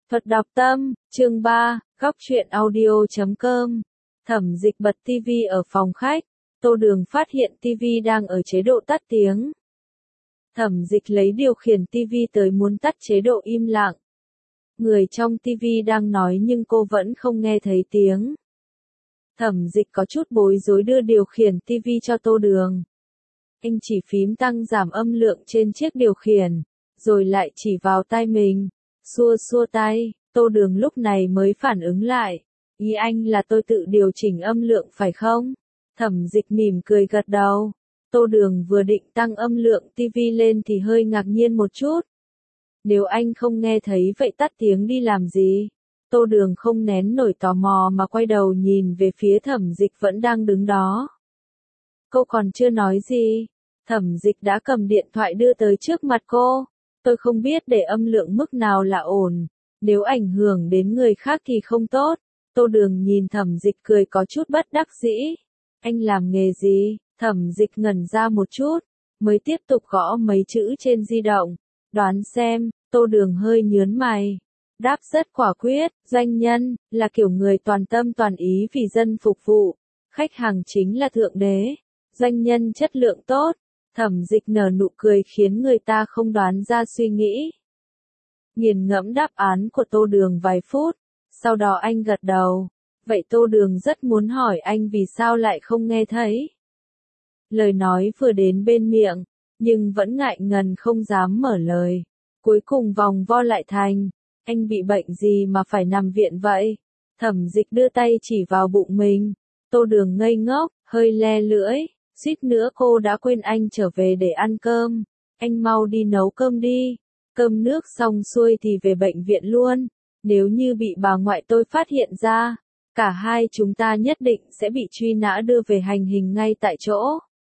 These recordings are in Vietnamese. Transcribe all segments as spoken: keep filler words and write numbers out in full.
Thuật đọc tâm, chương ba, góc truyện audio chấm com. Thẩm Dịch bật tivi ở phòng khách, Tô Đường phát hiện tivi đang ở chế độ tắt tiếng. Thẩm Dịch lấy điều khiển tivi tới muốn tắt chế độ im lặng. Người trong tivi đang nói nhưng cô vẫn không nghe thấy tiếng. Thẩm Dịch có chút bối rối đưa điều khiển tivi cho Tô Đường. Anh chỉ phím tăng giảm âm lượng trên chiếc điều khiển, rồi lại chỉ vào tai mình. Xua xua tay, Tô Đường lúc này mới phản ứng lại. Ý anh là tôi tự điều chỉnh âm lượng phải không? Thẩm Dịch mỉm cười gật đầu. Tô Đường vừa định tăng âm lượng tivi lên thì hơi ngạc nhiên một chút. Nếu anh không nghe thấy vậy tắt tiếng đi làm gì? Tô Đường không nén nổi tò mò mà quay đầu nhìn về phía Thẩm Dịch vẫn đang đứng đó. Cô còn chưa nói gì. Thẩm Dịch đã cầm điện thoại đưa tới trước mặt cô. Tôi không biết để âm lượng mức nào là ổn, nếu ảnh hưởng đến người khác thì không tốt. Tô Đường nhìn Thẩm Dịch cười có chút bất đắc dĩ. Anh làm nghề gì? Thẩm Dịch ngẩn ra một chút, mới tiếp tục gõ mấy chữ trên di động. Đoán xem, Tô Đường hơi nhướng mày. Đáp rất quả quyết, doanh nhân, là kiểu người toàn tâm toàn ý vì dân phục vụ. Khách hàng chính là thượng đế. Doanh nhân chất lượng tốt. Thẩm Dịch nở nụ cười khiến người ta không đoán ra suy nghĩ. Nghiền ngẫm đáp án của Tô Đường vài phút, sau đó anh gật đầu. Vậy Tô Đường rất muốn hỏi anh vì sao lại không nghe thấy. Lời nói vừa đến bên miệng, nhưng vẫn ngại ngần không dám mở lời. Cuối cùng vòng vo lại thành, anh bị bệnh gì mà phải nằm viện vậy? Thẩm Dịch đưa tay chỉ vào bụng mình. Tô Đường ngây ngốc, hơi le lưỡi. Suýt nữa cô đã quên anh trở về để ăn cơm. Anh mau đi nấu cơm đi. Cơm nước xong xuôi thì về bệnh viện luôn. Nếu như bị bà ngoại tôi phát hiện ra, cả hai chúng ta nhất định sẽ bị truy nã đưa về hành hình ngay tại chỗ.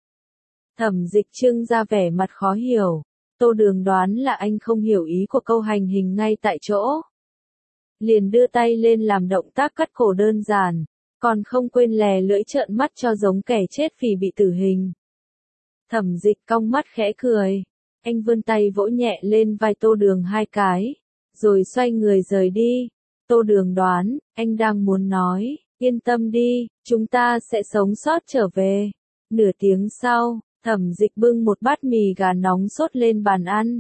Thẩm Dịch trưng ra vẻ mặt khó hiểu. Tô Đường đoán là anh không hiểu ý của câu hành hình ngay tại chỗ. Liền đưa tay lên làm động tác cắt cổ đơn giản. Còn không quên lè lưỡi trợn mắt cho giống kẻ chết vì bị tử hình. Thẩm Dịch cong mắt khẽ cười. Anh vươn tay vỗ nhẹ lên vai Tô Đường hai cái, rồi xoay người rời đi. Tô Đường đoán, anh đang muốn nói, yên tâm đi, chúng ta sẽ sống sót trở về. Nửa tiếng sau, Thẩm Dịch bưng một bát mì gà nóng sốt lên bàn ăn.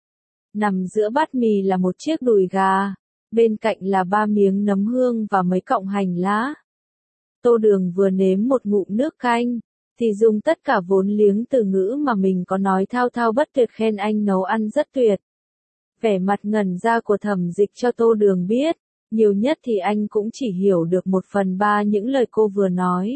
Nằm giữa bát mì là một chiếc đùi gà, bên cạnh là ba miếng nấm hương và mấy cọng hành lá. Tô Đường vừa nếm một ngụm nước canh, thì dùng tất cả vốn liếng từ ngữ mà mình có nói thao thao bất tuyệt khen anh nấu ăn rất tuyệt. Vẻ mặt ngẩn ra của Thẩm Dịch cho Tô Đường biết, nhiều nhất thì anh cũng chỉ hiểu được một phần ba những lời cô vừa nói.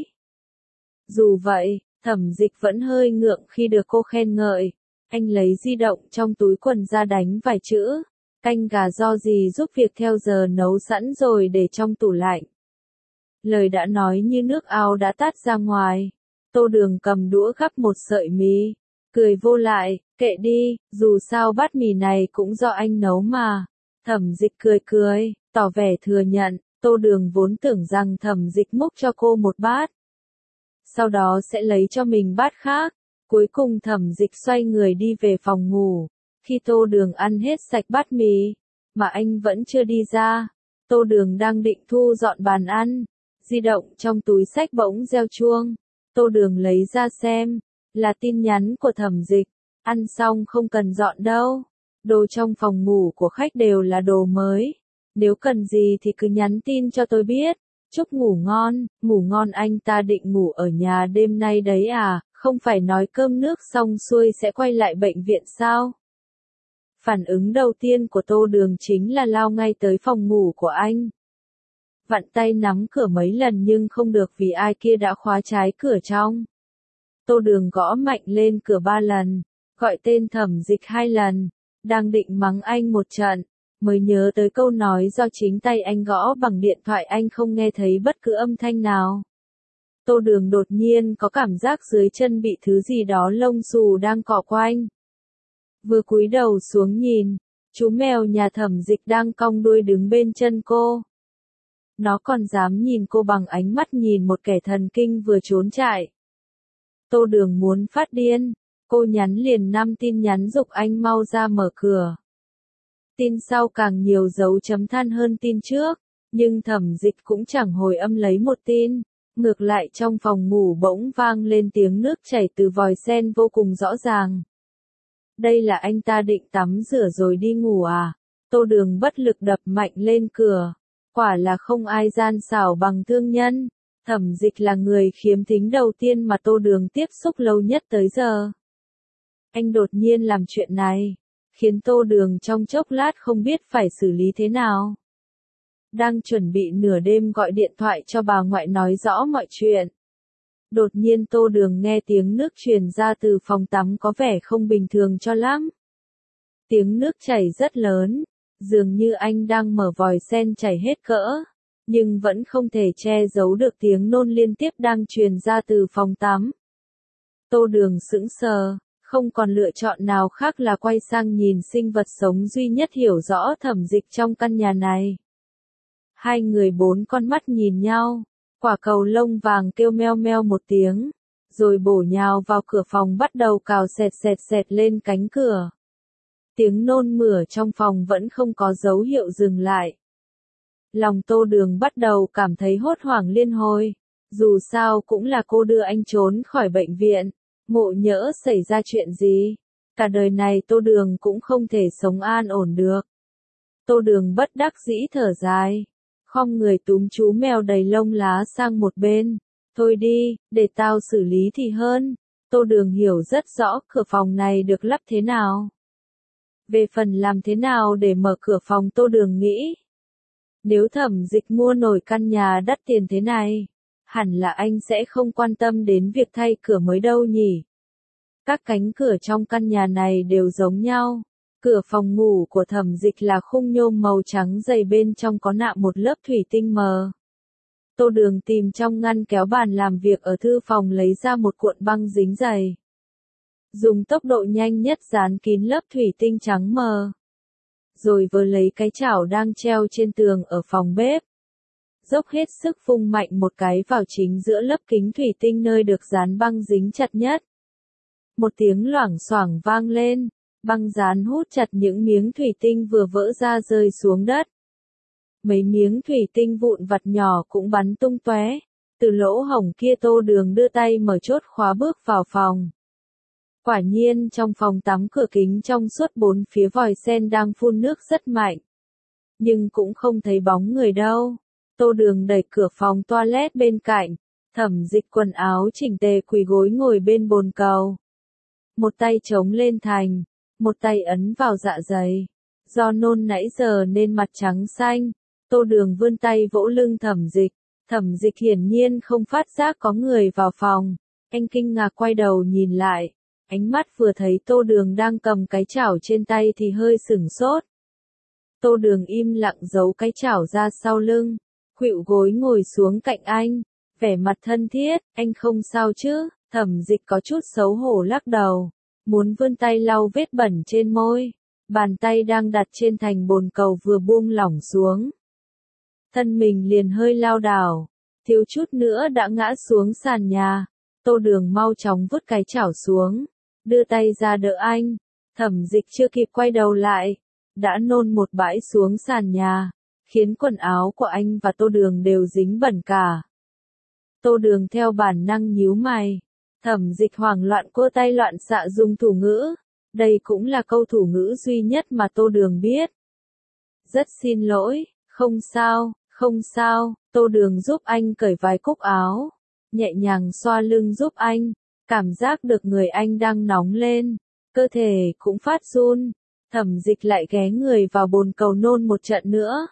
Dù vậy, Thẩm Dịch vẫn hơi ngượng khi được cô khen ngợi. Anh lấy di động trong túi quần ra đánh vài chữ. Canh gà do gì giúp việc theo giờ nấu sẵn rồi để trong tủ lạnh. Lời đã nói như nước ao đã tát ra ngoài. Tô Đường cầm đũa gắp một sợi mì, cười vô lại, kệ đi, dù sao bát mì này cũng do anh nấu mà. Thẩm Dịch cười cười, tỏ vẻ thừa nhận. Tô Đường vốn tưởng rằng Thẩm Dịch múc cho cô một bát, sau đó sẽ lấy cho mình bát khác. Cuối cùng Thẩm Dịch xoay người đi về phòng ngủ. Khi Tô Đường ăn hết sạch bát mì, mà anh vẫn chưa đi ra, Tô Đường đang định thu dọn bàn ăn. Di động trong túi xách bỗng reo chuông. Tô Đường lấy ra xem, là tin nhắn của Thẩm Dịch. Ăn xong không cần dọn đâu. Đồ trong phòng ngủ của khách đều là đồ mới. Nếu cần gì thì cứ nhắn tin cho tôi biết. Chúc ngủ ngon, ngủ ngon anh ta định ngủ ở nhà đêm nay đấy à, không phải nói cơm nước xong xuôi sẽ quay lại bệnh viện sao? Phản ứng đầu tiên của Tô Đường chính là lao ngay tới phòng ngủ của anh. Vặn tay nắm cửa mấy lần nhưng không được vì ai kia đã khóa trái cửa trong. Tô Đường gõ mạnh lên cửa ba lần, gọi tên Thẩm Dịch hai lần, đang định mắng anh một trận, mới nhớ tới câu nói do chính tay anh gõ bằng điện thoại anh không nghe thấy bất cứ âm thanh nào. Tô Đường đột nhiên có cảm giác dưới chân bị thứ gì đó lông xù đang cọ quanh. Vừa cúi đầu xuống nhìn, chú mèo nhà Thẩm Dịch đang cong đuôi đứng bên chân cô. Nó còn dám nhìn cô bằng ánh mắt nhìn một kẻ thần kinh vừa trốn chạy. Tô Đường muốn phát điên, cô nhắn liền năm tin nhắn giục anh mau ra mở cửa. Tin sau càng nhiều dấu chấm than hơn tin trước, nhưng Thẩm Dịch cũng chẳng hồi âm lấy một tin. Ngược lại trong phòng ngủ bỗng vang lên tiếng nước chảy từ vòi sen vô cùng rõ ràng. Đây là anh ta định tắm rửa rồi đi ngủ à? Tô Đường bất lực đập mạnh lên cửa. Quả là không ai gian xảo bằng thương nhân. Thẩm Dịch là người khiếm thính đầu tiên mà Tô Đường tiếp xúc lâu nhất tới giờ. Anh đột nhiên làm chuyện này, khiến Tô Đường trong chốc lát không biết phải xử lý thế nào. Đang chuẩn bị nửa đêm gọi điện thoại cho bà ngoại nói rõ mọi chuyện. Đột nhiên Tô Đường nghe tiếng nước truyền ra từ phòng tắm có vẻ không bình thường cho lắm. Tiếng nước chảy rất lớn, dường như anh đang mở vòi sen chảy hết cỡ, nhưng vẫn không thể che giấu được tiếng nôn liên tiếp đang truyền ra từ phòng tắm. Tô Đường sững sờ, không còn lựa chọn nào khác là quay sang nhìn sinh vật sống duy nhất hiểu rõ Thẩm Dịch trong căn nhà này. Hai người bốn con mắt nhìn nhau, quả cầu lông vàng kêu meo meo một tiếng, rồi bổ nhào vào cửa phòng bắt đầu cào sẹt sẹt sẹt lên cánh cửa. Tiếng nôn mửa trong phòng vẫn không có dấu hiệu dừng lại. Lòng Tô Đường bắt đầu cảm thấy hốt hoảng liên hồi, dù sao cũng là cô đưa anh trốn khỏi bệnh viện, ngộ nhỡ xảy ra chuyện gì, cả đời này Tô Đường cũng không thể sống an ổn được. Tô Đường bất đắc dĩ thở dài, khom người túm chú mèo đầy lông lá sang một bên. Thôi đi, để tao xử lý thì hơn. Tô Đường hiểu rất rõ cửa phòng này được lắp thế nào. Về phần làm thế nào để mở cửa phòng Tô Đường nghĩ. Nếu Thẩm Dịch mua nổi căn nhà đắt tiền thế này, hẳn là anh sẽ không quan tâm đến việc thay cửa mới đâu nhỉ. Các cánh cửa trong căn nhà này đều giống nhau. Cửa phòng ngủ của Thẩm Dịch là khung nhôm màu trắng dày, bên trong có nạm một lớp thủy tinh mờ. Tô Đường tìm trong ngăn kéo bàn làm việc ở thư phòng lấy ra một cuộn băng dính dày. Dùng tốc độ nhanh nhất dán kín lớp thủy tinh trắng mờ. Rồi vừa lấy cái chảo đang treo trên tường ở phòng bếp. Dốc hết sức vung mạnh một cái vào chính giữa lớp kính thủy tinh nơi được dán băng dính chặt nhất. Một tiếng loảng xoảng vang lên, băng dán hút chặt những miếng thủy tinh vừa vỡ ra rơi xuống đất. Mấy miếng thủy tinh vụn vặt nhỏ cũng bắn tung tóe. Từ lỗ hổng kia Tô Đường đưa tay mở chốt khóa bước vào phòng. Quả nhiên trong phòng tắm cửa kính trong suốt bốn phía vòi sen đang phun nước rất mạnh. Nhưng cũng không thấy bóng người đâu. Tô Đường đẩy cửa phòng toilet bên cạnh. Thẩm Dịch quần áo chỉnh tề quỳ gối ngồi bên bồn cầu. Một tay chống lên thành, một tay ấn vào dạ dày. Do nôn nãy giờ nên mặt trắng xanh. Tô Đường vươn tay vỗ lưng Thẩm Dịch. Thẩm Dịch hiển nhiên không phát giác có người vào phòng. Anh kinh ngạc quay đầu nhìn lại. Ánh mắt vừa thấy Tô Đường đang cầm cái chảo trên tay thì hơi sửng sốt. Tô Đường im lặng giấu cái chảo ra sau lưng, khuỵu gối ngồi xuống cạnh anh, vẻ mặt thân thiết. Anh không sao chứ? Thẩm Dịch có chút xấu hổ lắc đầu, muốn vươn tay lau vết bẩn trên môi. Bàn tay đang đặt trên thành bồn cầu vừa buông lỏng xuống. Thân mình liền hơi lao đảo, thiếu chút nữa đã ngã xuống sàn nhà. Tô Đường mau chóng vứt cái chảo xuống, đưa tay ra đỡ anh. Thẩm Dịch chưa kịp quay đầu lại, đã nôn một bãi xuống sàn nhà, khiến quần áo của anh và Tô Đường đều dính bẩn cả. Tô Đường theo bản năng nhíu mày. Thẩm Dịch hoảng loạn cua tay loạn xạ dùng thủ ngữ. Đây cũng là câu thủ ngữ duy nhất mà Tô Đường biết. Rất xin lỗi, không sao, không sao. Tô Đường giúp anh cởi vài cúc áo, nhẹ nhàng xoa lưng giúp anh, cảm giác được người anh đang nóng lên, cơ thể cũng phát run. Thẩm Dịch lại ghé người vào bồn cầu nôn một trận nữa.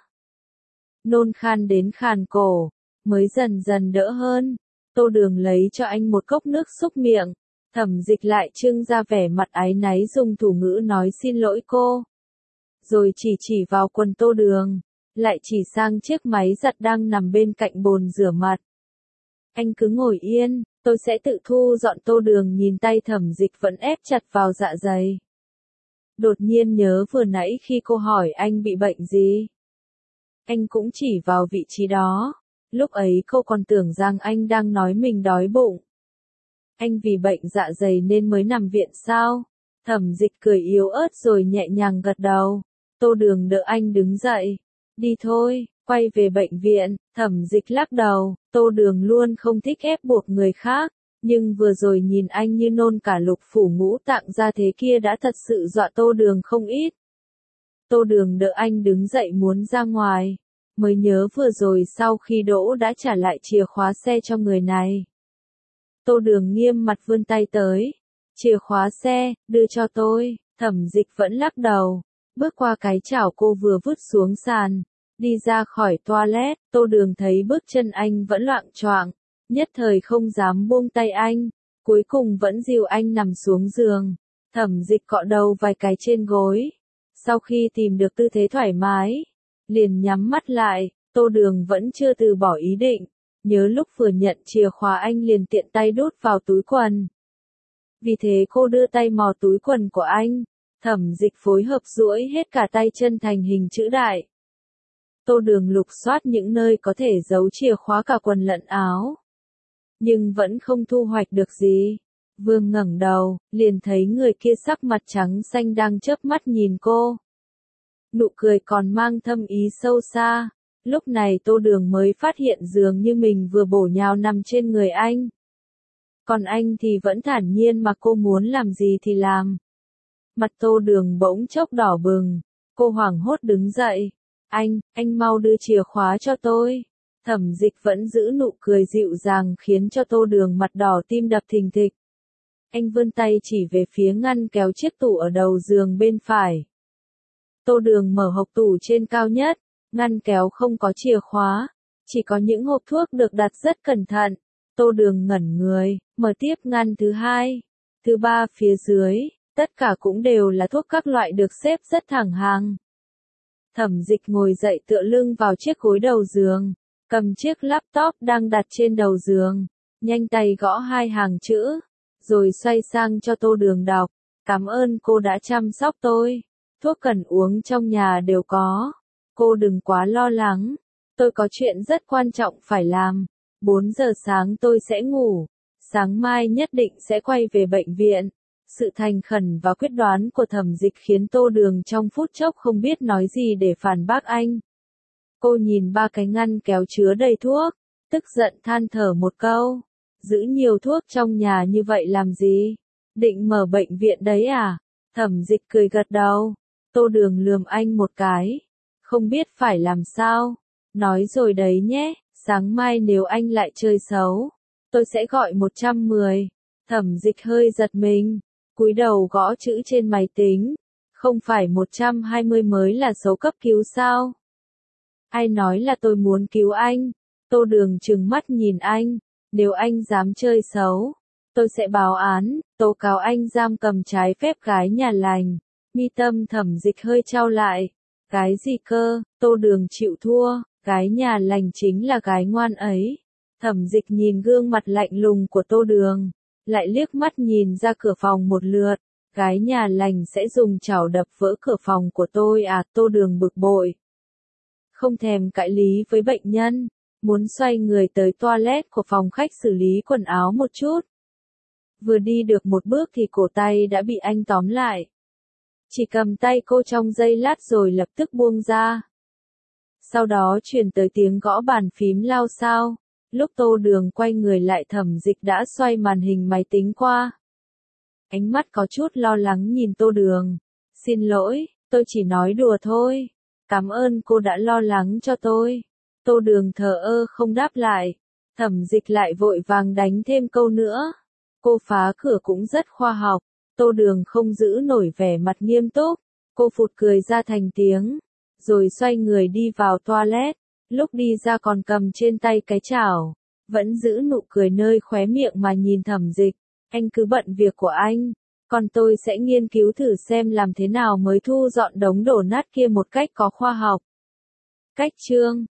Nôn khan đến khàn cổ, mới dần dần đỡ hơn. Tô Đường lấy cho anh một cốc nước xúc miệng. Thẩm Dịch lại trưng ra vẻ mặt áy náy dùng thủ ngữ nói xin lỗi cô. Rồi chỉ chỉ vào quần Tô Đường, lại chỉ sang chiếc máy giặt đang nằm bên cạnh bồn rửa mặt. Anh cứ ngồi yên, tôi sẽ tự thu dọn. Tô Đường nhìn tay Thẩm Dịch vẫn ép chặt vào dạ dày. Đột nhiên nhớ vừa nãy khi cô hỏi anh bị bệnh gì. Anh cũng chỉ vào vị trí đó. Lúc ấy cô còn tưởng rằng anh đang nói mình đói bụng. Anh vì bệnh dạ dày nên mới nằm viện sao? Thẩm Dịch cười yếu ớt rồi nhẹ nhàng gật đầu. Tô Đường đỡ anh đứng dậy. Đi thôi, quay về bệnh viện. Thẩm Dịch lắc đầu, Tô Đường luôn không thích ép buộc người khác. Nhưng vừa rồi nhìn anh như nôn cả lục phủ ngũ tạng ra thế kia đã thật sự dọa Tô Đường không ít. Tô Đường đỡ anh đứng dậy muốn ra ngoài. Mới nhớ vừa rồi sau khi đỗ đã trả lại chìa khóa xe cho người này. Tô Đường nghiêm mặt vươn tay tới. Chìa khóa xe, đưa cho tôi. Thẩm Dịch vẫn lắc đầu. Bước qua cái chảo cô vừa vứt xuống sàn. Đi ra khỏi toilet, Tô Đường thấy bước chân anh vẫn loạng choạng. Nhất thời không dám buông tay anh. Cuối cùng vẫn dìu anh nằm xuống giường. Thẩm Dịch cọ đầu vài cái trên gối. Sau khi tìm được tư thế thoải mái, liền nhắm mắt lại. Tô Đường vẫn chưa từ bỏ ý định. Nhớ lúc vừa nhận chìa khóa anh liền tiện tay đút vào túi quần. Vì thế cô đưa tay mò túi quần của anh. Thẩm Dịch phối hợp duỗi hết cả tay chân thành hình chữ đại. Tô Đường lục soát những nơi có thể giấu chìa khóa cả quần lẫn áo. Nhưng vẫn không thu hoạch được gì. Vương ngẩng đầu, liền thấy người kia sắc mặt trắng xanh đang chớp mắt nhìn cô. Nụ cười còn mang thâm ý sâu xa. Lúc này Tô Đường mới phát hiện dường như mình vừa bổ nhào nằm trên người anh. Còn anh thì vẫn thản nhiên mà cô muốn làm gì thì làm. Mặt Tô Đường bỗng chốc đỏ bừng. Cô hoảng hốt đứng dậy. Anh, anh mau đưa chìa khóa cho tôi. Thẩm Dịch vẫn giữ nụ cười dịu dàng khiến cho Tô Đường mặt đỏ tim đập thình thịch. Anh vươn tay chỉ về phía ngăn kéo chiếc tủ ở đầu giường bên phải. Tô Đường mở hộc tủ trên cao nhất. Ngăn kéo không có chìa khóa. Chỉ có những hộp thuốc được đặt rất cẩn thận. Tô Đường ngẩn người, mở tiếp ngăn thứ hai. Thứ ba phía dưới. Tất cả cũng đều là thuốc các loại được xếp rất thẳng hàng. Thẩm Dịch ngồi dậy tựa lưng vào chiếc gối đầu giường. Cầm chiếc laptop đang đặt trên đầu giường. Nhanh tay gõ hai hàng chữ. Rồi xoay sang cho Tô Đường đọc. Cảm ơn cô đã chăm sóc tôi. Thuốc cần uống trong nhà đều có. Cô đừng quá lo lắng. Tôi có chuyện rất quan trọng phải làm. bốn giờ sáng tôi sẽ ngủ. Sáng mai nhất định sẽ quay về bệnh viện. Sự thành khẩn và quyết đoán của Thẩm Dịch khiến Tô Đường trong phút chốc không biết nói gì để phản bác anh. Cô nhìn ba cái ngăn kéo chứa đầy thuốc. Tức giận than thở một câu. Giữ nhiều thuốc trong nhà như vậy làm gì? Định mở bệnh viện đấy à? Thẩm Dịch cười gật đầu. Tô Đường lườm anh một cái. Không biết phải làm sao. Nói rồi đấy nhé, sáng mai nếu anh lại chơi xấu, tôi sẽ gọi một trăm mười. Thẩm Dịch hơi giật mình, cúi đầu gõ chữ trên máy tính. Không phải một trăm hai mươi mới là số cấp cứu sao? Ai nói là tôi muốn cứu anh? Tô Đường trừng mắt nhìn anh. Nếu anh dám chơi xấu, tôi sẽ báo án, tố cáo anh giam cầm trái phép gái nhà lành. Mi tâm Thẩm Dịch hơi chau lại. Cái gì cơ? Tô Đường chịu thua. Gái nhà lành chính là gái ngoan ấy. Thẩm Dịch nhìn gương mặt lạnh lùng của Tô Đường. Lại liếc mắt nhìn ra cửa phòng một lượt. Gái nhà lành sẽ dùng chảo đập vỡ cửa phòng của tôi à? Tô Đường bực bội. Không thèm cãi lý với bệnh nhân. Muốn xoay người tới toilet của phòng khách xử lý quần áo một chút. Vừa đi được một bước thì cổ tay đã bị anh tóm lại. Chỉ cầm tay cô trong giây lát rồi lập tức buông ra. Sau đó truyền tới tiếng gõ bàn phím lao xao. Lúc Tô Đường quay người lại Thẩm Dịch đã xoay màn hình máy tính qua. Ánh mắt có chút lo lắng nhìn Tô Đường. Xin lỗi, tôi chỉ nói đùa thôi. Cảm ơn cô đã lo lắng cho tôi. Tô Đường thờ ơ không đáp lại. Thẩm Dịch lại vội vàng đánh thêm câu nữa. Cô phá cửa cũng rất khoa học. Tô Đường không giữ nổi vẻ mặt nghiêm túc. Cô phụt cười ra thành tiếng. Rồi xoay người đi vào toilet. Lúc đi ra còn cầm trên tay cái chảo. Vẫn giữ nụ cười nơi khóe miệng mà nhìn Thẩm Dịch. Anh cứ bận việc của anh. Còn tôi sẽ nghiên cứu thử xem làm thế nào mới thu dọn đống đổ nát kia một cách có khoa học. Cách chương